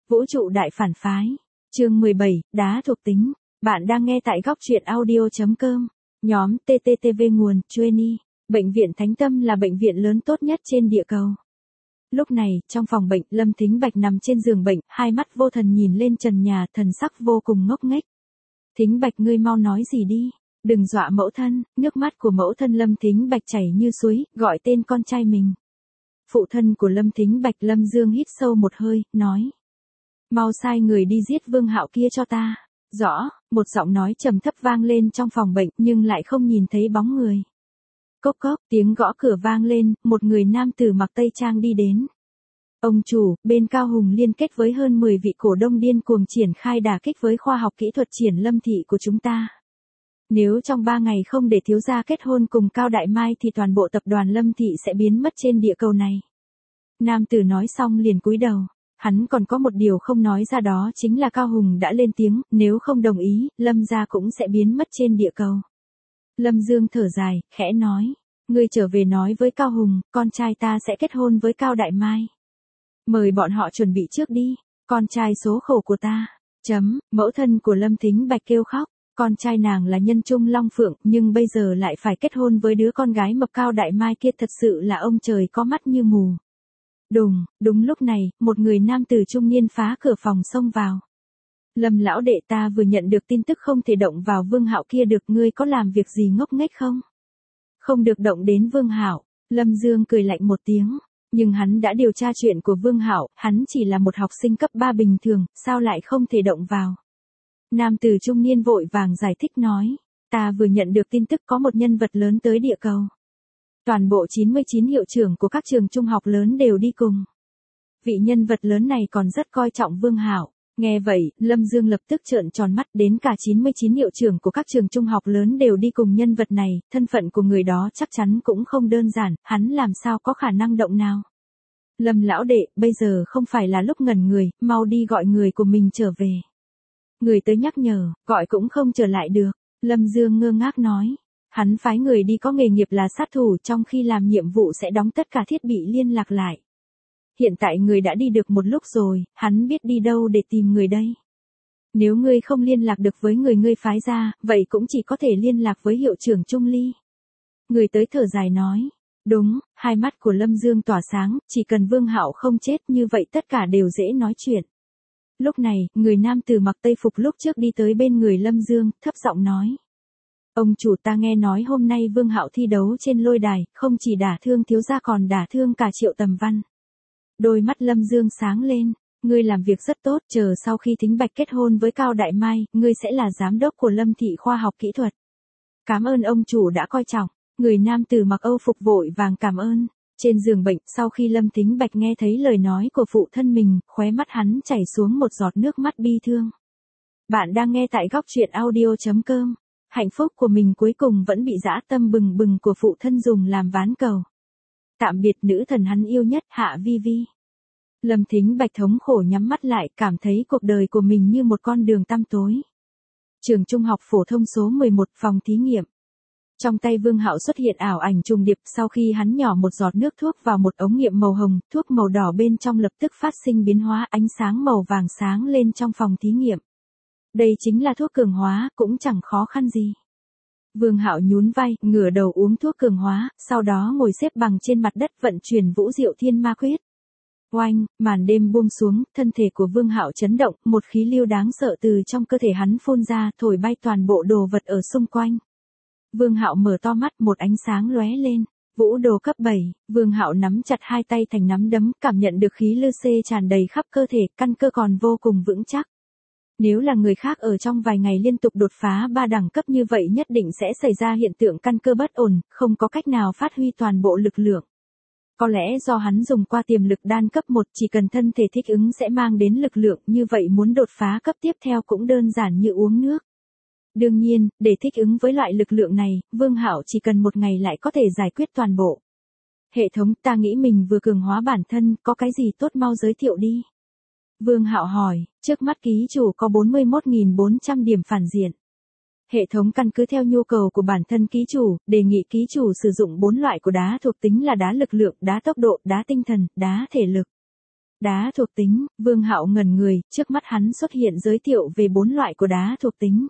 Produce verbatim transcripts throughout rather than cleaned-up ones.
Vũ trụ đại phản phái. Chương mười bảy, đá thuộc tính. Bạn đang nghe tại góc truyện audio chấm com. Nhóm tê tê tê vê nguồn, Trainee. Bệnh viện Thánh Tâm là bệnh viện lớn tốt nhất trên địa cầu. Lúc này, trong phòng bệnh, Lâm Thính Bạch nằm trên giường bệnh, hai mắt vô thần nhìn lên trần nhà, thần sắc vô cùng ngốc nghếch. Thính Bạch, ngươi mau nói gì đi, đừng dọa mẫu thân. Nước mắt của mẫu thân Lâm Thính Bạch chảy như suối, gọi tên con trai mình. Phụ thân của Lâm Thính Bạch, Lâm Dương, hít sâu một hơi, nói. Mau sai người đi giết Vương Hạo kia cho ta. Rõ, một giọng nói trầm thấp vang lên trong phòng bệnh, nhưng lại không nhìn thấy bóng người. Cốc cốc, tiếng gõ cửa vang lên, một người nam tử mặc tây trang đi đến. Ông chủ, bên Cao Hùng liên kết với hơn mười vị cổ đông điên cuồng triển khai đả kích với khoa học kỹ thuật Triển Lâm thị của chúng ta. Nếu trong ba ngày không để thiếu gia kết hôn cùng Cao Đại Mai thì toàn bộ tập đoàn Lâm thị sẽ biến mất trên địa cầu này. Nam tử nói xong liền cúi đầu. Hắn còn có một điều không nói ra, đó chính là Cao Hùng đã lên tiếng, nếu không đồng ý, Lâm gia cũng sẽ biến mất trên địa cầu. Lâm Dương thở dài, khẽ nói, ngươi trở về nói với Cao Hùng, con trai ta sẽ kết hôn với Cao Đại Mai. Mời bọn họ chuẩn bị trước đi, con trai số khổ của ta. Chấm, mẫu thân của Lâm Thính Bạch kêu khóc, con trai nàng là nhân trung long phượng, nhưng bây giờ lại phải kết hôn với đứa con gái mập Cao Đại Mai kia, thật sự là ông trời có mắt như mù. Đùng, đúng lúc này, một người nam tử trung niên phá cửa phòng xông vào. Lâm lão đệ, ta vừa nhận được tin tức không thể động vào Vương Hạo kia được, ngươi có làm việc gì ngốc nghếch không? Không được động đến Vương Hạo. Lâm Dương cười lạnh một tiếng, nhưng hắn đã điều tra chuyện của Vương Hạo, hắn chỉ là một học sinh cấp ba bình thường, sao lại không thể động vào? Nam tử trung niên vội vàng giải thích nói, ta vừa nhận được tin tức có một nhân vật lớn tới địa cầu. Toàn bộ chín mươi chín hiệu trưởng của các trường trung học lớn đều đi cùng. Vị nhân vật lớn này còn rất coi trọng Vương Hạo. Nghe vậy, Lâm Dương lập tức trợn tròn mắt, đến cả chín mươi chín hiệu trưởng của các trường trung học lớn đều đi cùng nhân vật này, thân phận của người đó chắc chắn cũng không đơn giản, hắn làm sao có khả năng động nào. Lâm lão đệ, bây giờ không phải là lúc ngẩn người, mau đi gọi người của mình trở về. Người tới nhắc nhở, gọi cũng không trở lại được. Lâm Dương ngơ ngác nói. Hắn phái người đi có nghề nghiệp là sát thủ, trong khi làm nhiệm vụ sẽ đóng tất cả thiết bị liên lạc lại. Hiện tại người đã đi được một lúc rồi, hắn biết đi đâu để tìm người đây. Nếu ngươi không liên lạc được với người ngươi phái ra, vậy cũng chỉ có thể liên lạc với hiệu trưởng Trung Ly. Người tới thở dài nói. Đúng, hai mắt của Lâm Dương tỏa sáng, chỉ cần Vương Hạo không chết như vậy tất cả đều dễ nói chuyện. Lúc này, người nam tử mặc tây phục lúc trước đi tới bên người Lâm Dương, thấp giọng nói. Ông chủ, ta nghe nói hôm nay Vương Hạo thi đấu trên lôi đài, không chỉ đả thương thiếu gia còn đả thương cả Triệu Tầm Văn. Đôi mắt Lâm Dương sáng lên, ngươi làm việc rất tốt, chờ sau khi Thính Bạch kết hôn với Cao Đại Mai, ngươi sẽ là giám đốc của Lâm thị khoa học kỹ thuật. Cảm ơn ông chủ đã coi trọng. Người nam tử mặc Âu phục vội vàng cảm ơn. Trên giường bệnh, sau khi Lâm Thính Bạch nghe thấy lời nói của phụ thân mình, khóe mắt hắn chảy xuống một giọt nước mắt bi thương. Bạn đang nghe tại góc truyện audio chấm com. Hạnh phúc của mình cuối cùng vẫn bị dã tâm bừng bừng của phụ thân dùng làm ván cầu. Tạm biệt nữ thần hắn yêu nhất, Hạ Vi Vi. Lâm Thính Bạch thống khổ nhắm mắt lại, cảm thấy cuộc đời của mình như một con đường tăm tối. Trường trung học phổ thông số mười một, phòng thí nghiệm. Trong tay Vương Hạo xuất hiện ảo ảnh trùng điệp, sau khi hắn nhỏ một giọt nước thuốc vào một ống nghiệm màu hồng, thuốc màu đỏ bên trong lập tức phát sinh biến hóa, ánh sáng màu vàng sáng lên trong phòng thí nghiệm. Đây chính là thuốc cường hóa, cũng chẳng khó khăn gì. Vương Hạo nhún vai, ngửa đầu uống thuốc cường hóa, sau đó ngồi xếp bằng trên mặt đất vận chuyển Vũ Diệu Thiên Ma Quyết. Oanh, màn đêm buông xuống, thân thể của Vương Hạo chấn động, một khí lưu đáng sợ từ trong cơ thể hắn phun ra, thổi bay toàn bộ đồ vật ở xung quanh. Vương Hạo mở to mắt, một ánh sáng lóe lên. Vũ đồ cấp bảy, Vương Hạo nắm chặt hai tay thành nắm đấm, cảm nhận được khí lư xê tràn đầy khắp cơ thể, căn cơ còn vô cùng vững chắc. Nếu là người khác ở trong vài ngày liên tục đột phá ba đẳng cấp như vậy nhất định sẽ xảy ra hiện tượng căn cơ bất ổn, không có cách nào phát huy toàn bộ lực lượng. Có lẽ do hắn dùng qua tiềm lực đan cấp một, chỉ cần thân thể thích ứng sẽ mang đến lực lượng, như vậy muốn đột phá cấp tiếp theo cũng đơn giản như uống nước. Đương nhiên, để thích ứng với loại lực lượng này, Vương Hạo chỉ cần một ngày lại có thể giải quyết toàn bộ. Hệ thống, ta nghĩ mình vừa cường hóa bản thân, có cái gì tốt mau giới thiệu đi. Vương Hạo hỏi, trước mắt ký chủ có bốn mươi mốt nghìn bốn trăm điểm phản diện. Hệ thống căn cứ theo nhu cầu của bản thân ký chủ, đề nghị ký chủ sử dụng bốn loại của đá thuộc tính là đá lực lượng, đá tốc độ, đá tinh thần, đá thể lực. Đá thuộc tính, Vương Hạo ngẩn người, trước mắt hắn xuất hiện giới thiệu về bốn loại của đá thuộc tính.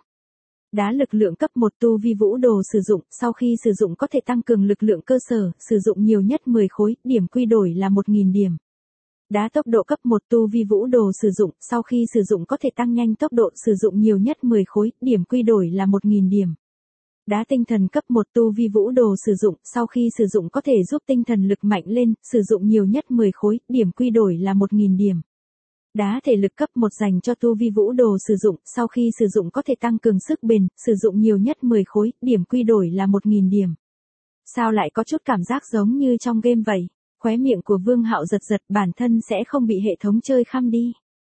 Đá lực lượng cấp một tu vi vũ đồ sử dụng, sau khi sử dụng có thể tăng cường lực lượng cơ sở, sử dụng nhiều nhất mười khối, điểm quy đổi là một nghìn điểm. Đá tốc độ cấp một tu vi vũ đồ sử dụng, sau khi sử dụng có thể tăng nhanh tốc độ, sử dụng nhiều nhất mười khối, điểm quy đổi là một nghìn điểm. Đá tinh thần cấp một tu vi vũ đồ sử dụng, sau khi sử dụng có thể giúp tinh thần lực mạnh lên, sử dụng nhiều nhất mười khối, điểm quy đổi là một nghìn điểm. Đá thể lực cấp một dành cho tu vi vũ đồ sử dụng, sau khi sử dụng có thể tăng cường sức bền, sử dụng nhiều nhất mười khối, điểm quy đổi là một nghìn điểm. Sao lại có chút cảm giác giống như trong game vậy? Khóe miệng của Vương Hạo giật giật, bản thân sẽ không bị hệ thống chơi khăm đi.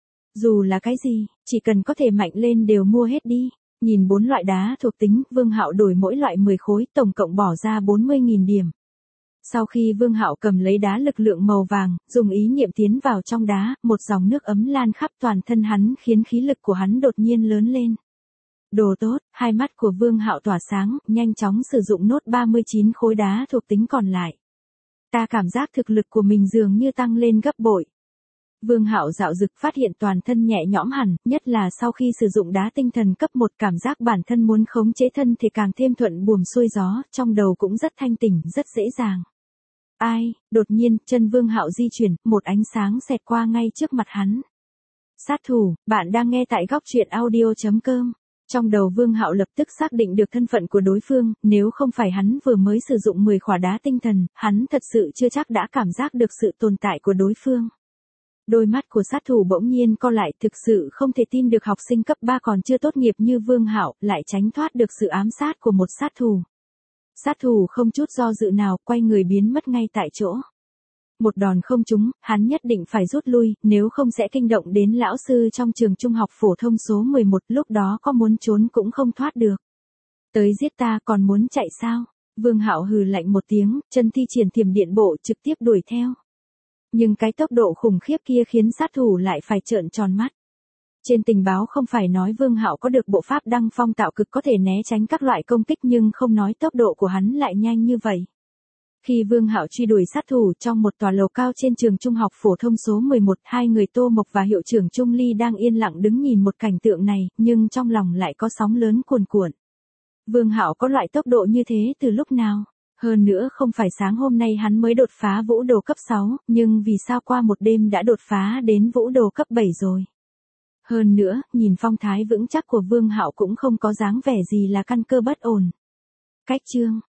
Dù là cái gì, chỉ cần có thể mạnh lên đều mua hết đi. Nhìn bốn loại đá thuộc tính, Vương Hạo đổi mỗi loại mười khối, tổng cộng bỏ ra bốn mươi nghìn điểm. Sau khi Vương Hạo cầm lấy đá lực lượng màu vàng, dùng ý niệm tiến vào trong đá, một dòng nước ấm lan khắp toàn thân hắn khiến khí lực của hắn đột nhiên lớn lên. Đồ tốt, hai mắt của Vương Hạo tỏa sáng, nhanh chóng sử dụng nốt ba mươi chín khối đá thuộc tính còn lại. Ta cảm giác thực lực của mình dường như tăng lên gấp bội. Vương Hạo dạo dực phát hiện toàn thân nhẹ nhõm hẳn, nhất là sau khi sử dụng đá tinh thần cấp một, cảm giác bản thân muốn khống chế thân thể càng thêm thuận buồm xuôi gió, trong đầu cũng rất thanh tỉnh, rất dễ dàng. Ai, đột nhiên, chân Vương Hạo di chuyển, một ánh sáng xẹt qua ngay trước mặt hắn. Sát thủ, bạn đang nghe tại góc truyện audio chấm com. Trong đầu Vương Hạo lập tức xác định được thân phận của đối phương, nếu không phải hắn vừa mới sử dụng mười khỏa đá tinh thần, hắn thật sự chưa chắc đã cảm giác được sự tồn tại của đối phương. Đôi mắt của sát thủ bỗng nhiên co lại, thực sự không thể tin được học sinh cấp ba còn chưa tốt nghiệp như Vương Hạo lại tránh thoát được sự ám sát của một sát thủ. Sát thủ không chút do dự nào, quay người biến mất ngay tại chỗ. Một đòn không trúng, hắn nhất định phải rút lui, nếu không sẽ kinh động đến lão sư trong trường trung học phổ thông số mười một, lúc đó có muốn trốn cũng không thoát được. Tới giết ta còn muốn chạy sao? Vương Hạo hừ lạnh một tiếng, chân thi triển thiểm điện bộ trực tiếp đuổi theo. Nhưng cái tốc độ khủng khiếp kia khiến sát thủ lại phải trợn tròn mắt. Trên tình báo không phải nói Vương Hạo có được bộ pháp đăng phong tạo cực có thể né tránh các loại công kích, nhưng không nói tốc độ của hắn lại nhanh như vậy. Khi Vương Hạo truy đuổi sát thủ trong một tòa lầu cao trên trường trung học phổ thông số mười một, hai người Tô Mộc và hiệu trưởng Trung Ly đang yên lặng đứng nhìn một cảnh tượng này, nhưng trong lòng lại có sóng lớn cuồn cuộn. Vương Hạo có loại tốc độ như thế từ lúc nào? Hơn nữa không phải sáng hôm nay hắn mới đột phá vũ đồ cấp sáu, nhưng vì sao qua một đêm đã đột phá đến vũ đồ cấp bảy rồi? Hơn nữa, nhìn phong thái vững chắc của Vương Hạo cũng không có dáng vẻ gì là căn cơ bất ổn. Cách chương,